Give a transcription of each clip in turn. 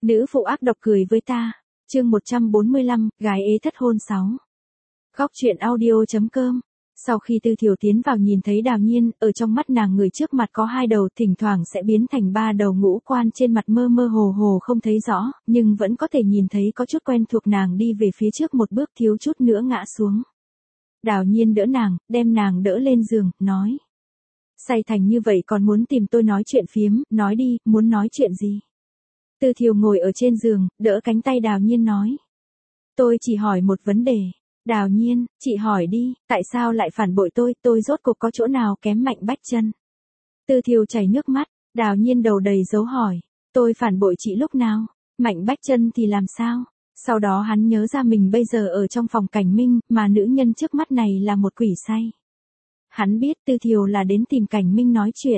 Nữ phụ ác độc cười với ta. Chương 145, gái ế thất hôn 6. Góc truyện audio.com. Sau khi Tư Thiểu tiến vào nhìn thấy Đào Nhiên, ở trong mắt nàng người trước mặt có hai đầu, thỉnh thoảng sẽ biến thành ba đầu ngũ quan trên mặt mơ mơ hồ hồ không thấy rõ, nhưng vẫn có thể nhìn thấy có chút quen thuộc. Nàng đi về phía trước một bước thiếu chút nữa ngã xuống. Đào Nhiên đỡ nàng, đem nàng đỡ lên giường, nói. Say thành như vậy còn muốn tìm tôi nói chuyện phiếm, nói đi, muốn nói chuyện gì? Tư Thiểu ngồi ở trên giường, đỡ cánh tay Đào Nhiên nói. Tôi chỉ hỏi một vấn đề. Đào Nhiên, chị hỏi đi, tại sao lại phản bội tôi rốt cuộc có chỗ nào kém Mạnh Bách Chân? Tư Thiểu chảy nước mắt, Đào Nhiên đầu đầy dấu hỏi. Tôi phản bội chị lúc nào? Mạnh Bách Chân thì làm sao? Sau đó hắn nhớ ra mình bây giờ ở trong phòng Cảnh Minh, mà nữ nhân trước mắt này là một quỷ say. Hắn biết Tư Thiểu là đến tìm Cảnh Minh nói chuyện.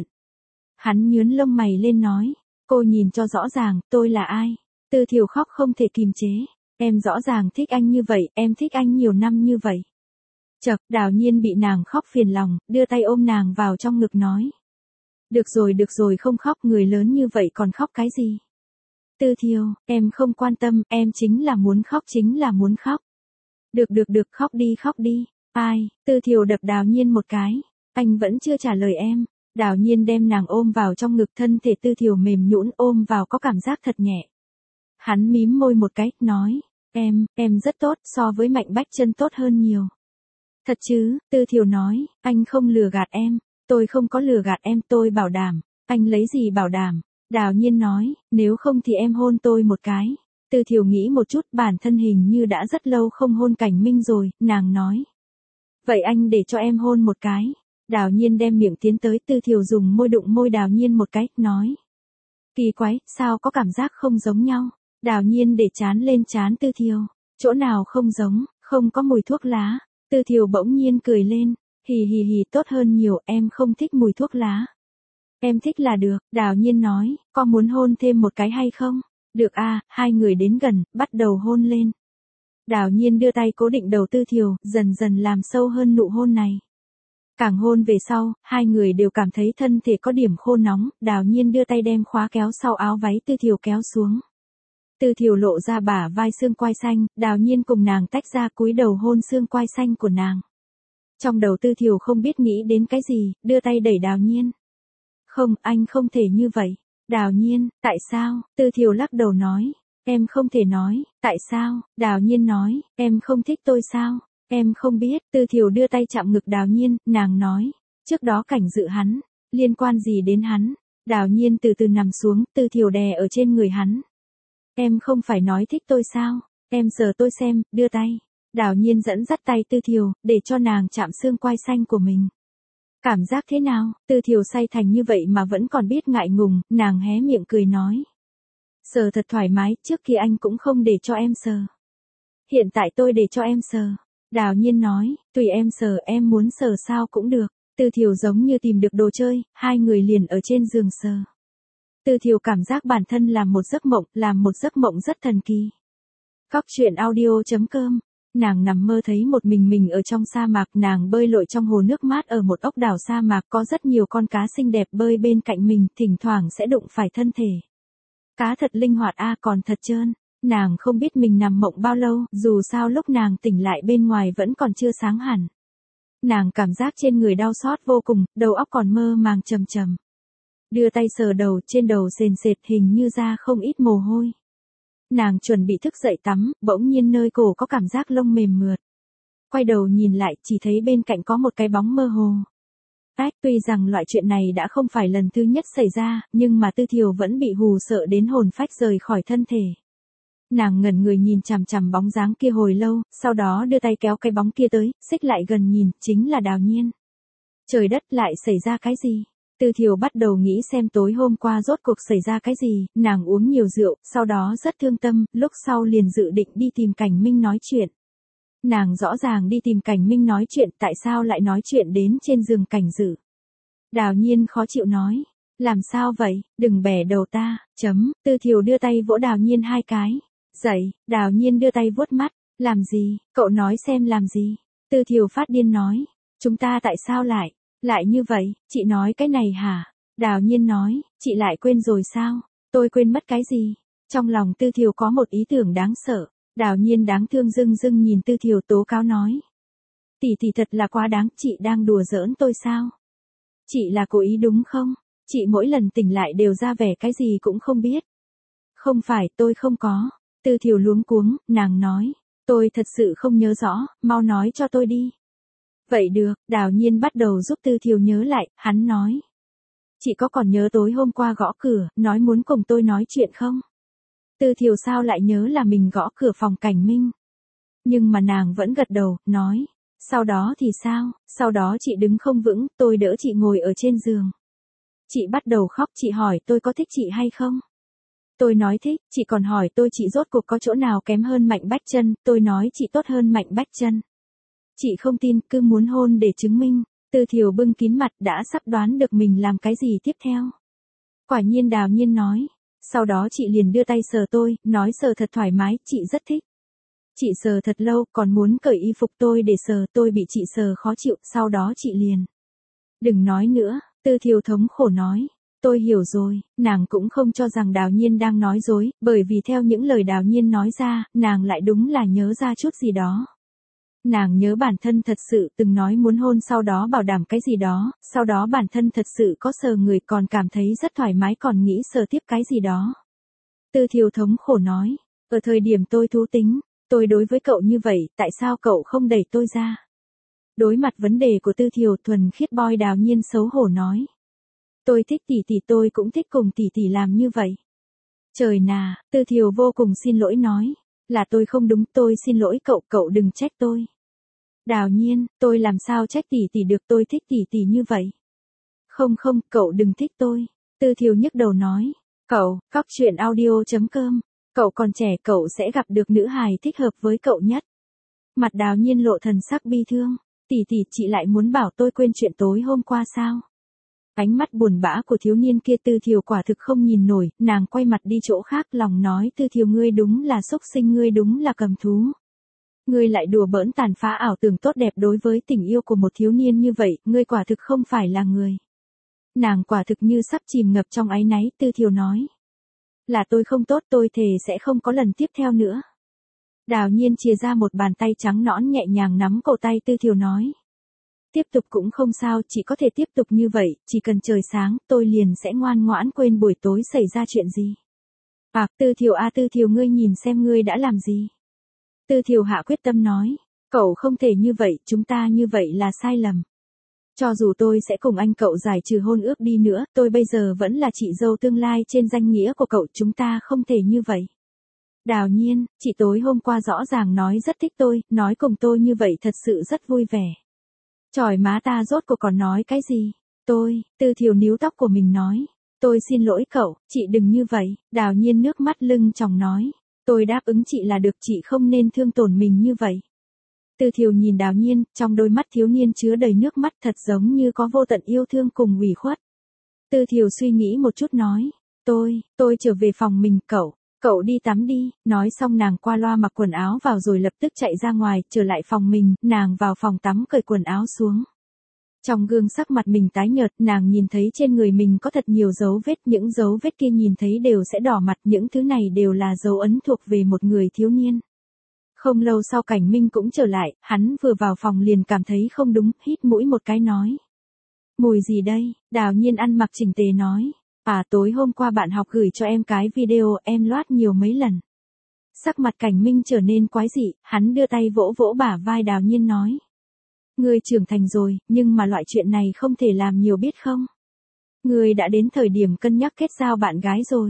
Hắn nhướng lông mày lên nói. Cô nhìn cho rõ ràng, tôi là ai? Tư Thiểu khóc không thể kìm chế. Em rõ ràng thích anh như vậy, em thích anh nhiều năm như vậy. Chậc, Đào Nhiên bị nàng khóc phiền lòng, đưa tay ôm nàng vào trong ngực nói. Được rồi không khóc, người lớn như vậy còn khóc cái gì? Tư Thiểu, em không quan tâm, em chính là muốn khóc. Được, khóc đi. Ai? Tư Thiểu đập Đào Nhiên một cái. Anh vẫn chưa trả lời em. Đào Nhiên đem nàng ôm vào trong ngực, thân thể Tư Thiểu mềm nhũn, ôm vào có cảm giác thật nhẹ. Hắn mím môi một cái, nói, em rất tốt, so với Mạnh Bách Chân tốt hơn nhiều. Thật chứ? Tư Thiểu nói, anh không lừa gạt em, tôi không có lừa gạt em, tôi bảo đảm. Anh lấy gì bảo đảm? Đào Nhiên nói, nếu không thì em hôn tôi một cái. Tư Thiểu nghĩ một chút, bản thân hình như đã rất lâu không hôn Cảnh Minh rồi, nàng nói. Vậy anh để cho em hôn một cái. Đào Nhiên đem miệng tiến tới, Tư Thiểu dùng môi đụng môi Đào Nhiên một cái, nói. Kỳ quái, sao có cảm giác không giống nhau? Đào Nhiên để trán lên trán Tư Thiểu. Chỗ nào không giống, không có mùi thuốc lá. Tư Thiểu bỗng nhiên cười lên. Hì, tốt hơn nhiều, em không thích mùi thuốc lá. Em thích là được, Đào Nhiên nói, có muốn hôn thêm một cái hay không? Được à, hai người đến gần, bắt đầu hôn lên. Đào Nhiên đưa tay cố định đầu Tư Thiểu, dần dần làm sâu hơn nụ hôn này. Càng hôn về sau, hai người đều cảm thấy thân thể có điểm khô nóng, Đào Nhiên đưa tay đem khóa kéo sau áo váy Tư Thiểu kéo xuống. Tư Thiểu lộ ra bả vai xương quai xanh, Đào Nhiên cùng nàng tách ra cúi đầu hôn xương quai xanh của nàng. Trong đầu Tư Thiểu không biết nghĩ đến cái gì, đưa tay đẩy Đào Nhiên. Không, anh không thể như vậy. Đào Nhiên, tại sao? Tư Thiểu lắc đầu nói. Em không thể nói, tại sao? Đào Nhiên nói, em không thích tôi sao? Em không biết. Tư Thiểu đưa tay chạm ngực Đào Nhiên, nàng nói. Trước đó Cảnh Dự hắn, liên quan gì đến hắn? Đào Nhiên từ từ nằm xuống, Tư Thiểu đè ở trên người hắn. Em không phải nói thích tôi sao? Em sờ tôi xem, đưa tay. Đào Nhiên dẫn dắt tay Tư Thiểu, để cho nàng chạm xương quai xanh của mình. Cảm giác thế nào? Tư Thiểu say thành như vậy mà vẫn còn biết ngại ngùng, nàng hé miệng cười nói. Sờ thật thoải mái, trước kia anh cũng không để cho em sờ. Hiện tại tôi để cho em sờ. Đào Nhiên nói, tùy em sờ, em muốn sờ sao cũng được. Tư Thiểu giống như tìm được đồ chơi, hai người liền ở trên giường sờ. Tư Thiểu cảm giác bản thân làm một giấc mộng rất thần kỳ. Góc truyện audio.com. Nàng nằm mơ thấy một mình ở trong sa mạc, nàng bơi lội trong hồ nước mát ở một ốc đảo sa mạc, có rất nhiều con cá xinh đẹp bơi bên cạnh mình, thỉnh thoảng sẽ đụng phải thân thể. Cá thật linh hoạt a, còn thật trơn. Nàng không biết mình nằm mộng bao lâu, dù sao lúc nàng tỉnh lại bên ngoài vẫn còn chưa sáng hẳn. Nàng cảm giác trên người đau xót vô cùng, đầu óc còn mơ màng trầm. Đưa tay sờ đầu, trên đầu sền sệt, hình như ra không ít mồ hôi. Nàng chuẩn bị thức dậy tắm, bỗng nhiên nơi cổ có cảm giác lông mềm mượt. Quay đầu nhìn lại, chỉ thấy bên cạnh có một cái bóng mơ hồ. Tuy rằng loại chuyện này đã không phải lần thứ nhất xảy ra, nhưng mà Tư Thiểu vẫn bị hù sợ đến hồn phách rời khỏi thân thể. Nàng ngẩn người nhìn chằm bóng dáng kia hồi lâu, sau đó đưa tay kéo cái bóng kia tới, xích lại gần nhìn, chính là Đào Nhiên. Trời đất, lại xảy ra cái gì? Tư Thiểu bắt đầu nghĩ xem tối hôm qua rốt cuộc xảy ra cái gì, nàng uống nhiều rượu, sau đó rất thương tâm, lúc sau liền dự định đi tìm Cảnh Minh nói chuyện. Nàng rõ ràng đi tìm Cảnh Minh nói chuyện, tại sao lại nói chuyện đến trên giường Cảnh Dự? Đào Nhiên khó chịu nói, làm sao vậy, đừng bẻ đầu ta, Tư Thiểu đưa tay vỗ Đào Nhiên hai cái. Dậy, Đào Nhiên đưa tay vuốt mắt, làm gì, cậu nói xem làm gì? Tư Thiểu phát điên nói, chúng ta tại sao lại như vậy, chị nói cái này hả? Đào Nhiên nói, chị lại quên rồi sao? Tôi quên mất cái gì? Trong lòng Tư Thiều có một ý tưởng đáng sợ, Đào Nhiên đáng thương dưng dưng nhìn Tư Thiều tố cáo nói. Tỷ tỷ thật là quá đáng, chị đang đùa giỡn tôi sao? Chị là cố ý đúng không? Chị mỗi lần tỉnh lại đều ra vẻ cái gì cũng không biết. Không phải, tôi không có. Tư Thiều luống cuống, nàng nói. Tôi thật sự không nhớ rõ, mau nói cho tôi đi. Vậy được, Đào Nhiên bắt đầu giúp Tư Thiều nhớ lại, hắn nói. Chị có còn nhớ tối hôm qua gõ cửa, nói muốn cùng tôi nói chuyện không? Tư Thiều sao lại nhớ là mình gõ cửa phòng Cảnh Minh? Nhưng mà nàng vẫn gật đầu, nói. Sau đó thì sao? Sau đó chị đứng không vững, tôi đỡ chị ngồi ở trên giường. Chị bắt đầu khóc, chị hỏi tôi có thích chị hay không? Tôi nói thích, chị còn hỏi tôi chị rốt cuộc có chỗ nào kém hơn Mạnh Bách Chân, tôi nói chị tốt hơn Mạnh Bách Chân. Chị không tin, cứ muốn hôn để chứng minh. Tư Thiều bưng kín mặt đã sắp đoán được mình làm cái gì tiếp theo. Quả nhiên Đào Nhiên nói. Sau đó chị liền đưa tay sờ tôi, nói sờ thật thoải mái, chị rất thích. Chị sờ thật lâu, còn muốn cởi y phục tôi để sờ, tôi bị chị sờ khó chịu, sau đó chị liền. Đừng nói nữa, Tư Thiều thống khổ nói. Tôi hiểu rồi, nàng cũng không cho rằng Đào Nhiên đang nói dối, bởi vì theo những lời Đào Nhiên nói ra, nàng lại đúng là nhớ ra chút gì đó. Nàng nhớ bản thân thật sự từng nói muốn hôn sau đó bảo đảm cái gì đó, sau đó bản thân thật sự có sờ người còn cảm thấy rất thoải mái còn nghĩ sờ tiếp cái gì đó. Tư Thiều thống khổ nói, ở thời điểm tôi thú tính, tôi đối với cậu như vậy, tại sao cậu không đẩy tôi ra? Đối mặt vấn đề của Tư Thiều thuần khiết boy Đào Nhiên xấu hổ nói. Tôi thích tỷ tỷ, tôi cũng thích cùng tỷ tỷ làm như vậy. Trời nà, Tư Thiều vô cùng xin lỗi nói. Là tôi không đúng, tôi xin lỗi cậu, cậu đừng trách tôi. Đào Nhiên, tôi làm sao trách tỷ tỷ được, tôi thích tỷ tỷ như vậy. Không không, cậu đừng thích tôi. Tư Thiều nhức đầu nói. Cậu, Cóc Truyện Audio.com. Cậu còn trẻ, cậu sẽ gặp được nữ hài thích hợp với cậu nhất. Mặt Đào Nhiên lộ thần sắc bi thương. Tỷ tỷ, chị lại muốn bảo tôi quên chuyện tối hôm qua sao? Ánh mắt buồn bã của thiếu niên kia Tư Thiều quả thực không nhìn nổi, nàng quay mặt đi chỗ khác lòng nói Tư Thiều ngươi đúng là xúc sinh, ngươi đúng là cầm thú. Ngươi lại đùa bỡn tàn phá ảo tưởng tốt đẹp đối với tình yêu của một thiếu niên như vậy, ngươi quả thực không phải là người. Nàng quả thực như sắp chìm ngập trong áy náy, Tư Thiều nói. Là tôi không tốt, tôi thề sẽ không có lần tiếp theo nữa. Đào Nhiên chìa ra một bàn tay trắng nõn nhẹ nhàng nắm cổ tay Tư Thiều nói. Tiếp tục cũng không sao, chỉ có thể tiếp tục như vậy, chỉ cần trời sáng, tôi liền sẽ ngoan ngoãn quên buổi tối xảy ra chuyện gì. Tư Thiều Tư Thiều ngươi nhìn xem ngươi đã làm gì. Tư Thiều hạ quyết tâm nói, cậu không thể như vậy, chúng ta như vậy là sai lầm. Cho dù tôi sẽ cùng anh cậu giải trừ hôn ước đi nữa, tôi bây giờ vẫn là chị dâu tương lai trên danh nghĩa của cậu, chúng ta không thể như vậy. Đào Nhiên, chị tối hôm qua rõ ràng nói rất thích tôi, nói cùng tôi như vậy thật sự rất vui vẻ. Chỏi má ta rốt cuộc còn nói cái gì? Tư Thiều níu tóc của mình nói. Tôi xin lỗi cậu, chị đừng như vậy. Đào Nhiên nước mắt lưng tròng nói. Tôi đáp ứng chị là được, chị không nên thương tổn mình như vậy. Tư Thiều nhìn Đào Nhiên, trong đôi mắt thiếu niên chứa đầy nước mắt thật giống như có vô tận yêu thương cùng ủy khuất. Tư Thiều suy nghĩ một chút nói. Tôi trở về phòng mình, cậu đi tắm đi. Nói xong nàng qua loa mặc quần áo vào rồi lập tức chạy ra ngoài, trở lại phòng mình, nàng vào phòng tắm cởi quần áo xuống. Trong gương sắc mặt mình tái nhợt, nàng nhìn thấy trên người mình có thật nhiều dấu vết, những dấu vết kia nhìn thấy đều sẽ đỏ mặt, những thứ này đều là dấu ấn thuộc về một người thiếu niên. Không lâu sau Cảnh Minh cũng trở lại, hắn vừa vào phòng liền cảm thấy không đúng, hít mũi một cái nói. Mùi gì đây? Đào Nhiên ăn mặc chỉnh tề nói. Tối hôm qua bạn học gửi cho em cái video, em loát nhiều mấy lần. Sắc mặt Cảnh Minh trở nên quái dị, hắn đưa tay vỗ vỗ bả vai Đào Nhiên nói. Ngươi trưởng thành rồi, nhưng mà loại chuyện này không thể làm nhiều biết không? Ngươi đã đến thời điểm cân nhắc kết giao bạn gái rồi.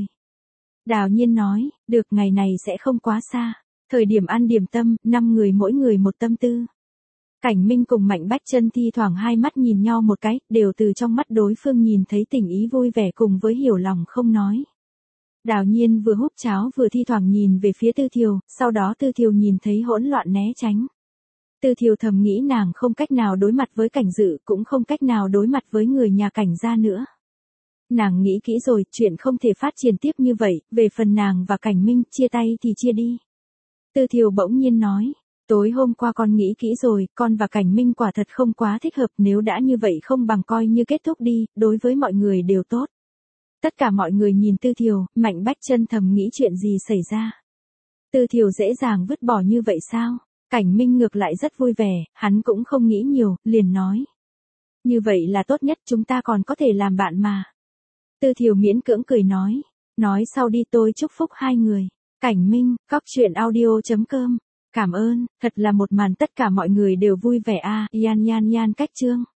Đào Nhiên nói, được, ngày này sẽ không quá xa. Thời điểm ăn điểm tâm, 5 người mỗi người một tâm tư. Cảnh Minh cùng Mạnh Bách Chân thi thoảng hai mắt nhìn nhau một cái, đều từ trong mắt đối phương nhìn thấy tình ý vui vẻ cùng với hiểu lòng không nói. Đào Nhiên vừa húp cháo vừa thi thoảng nhìn về phía Tư Thiều, sau đó Tư Thiều nhìn thấy hỗn loạn né tránh. Tư Thiều thầm nghĩ nàng không cách nào đối mặt với Cảnh Dự, cũng không cách nào đối mặt với người nhà Cảnh gia nữa. Nàng nghĩ kỹ rồi, chuyện không thể phát triển tiếp như vậy, về phần nàng và Cảnh Minh, chia tay thì chia đi. Tư Thiều bỗng nhiên nói, tối hôm qua con nghĩ kỹ rồi, con và Cảnh Minh quả thật không quá thích hợp, nếu đã như vậy không bằng coi như kết thúc đi, đối với mọi người đều tốt. Tất cả mọi người nhìn Tư Thiều, Mạnh Bách Chân thầm nghĩ chuyện gì xảy ra. Tư Thiều dễ dàng vứt bỏ như vậy sao? Cảnh Minh ngược lại rất vui vẻ, hắn cũng không nghĩ nhiều, liền nói. Như vậy là tốt nhất, chúng ta còn có thể làm bạn mà. Tư Thiều miễn cưỡng cười nói sau đi, tôi chúc phúc hai người. Cảnh Minh, coctruyện audio.com. Cảm ơn, thật là một màn tất cả mọi người đều vui vẻ a. Yan cách chương.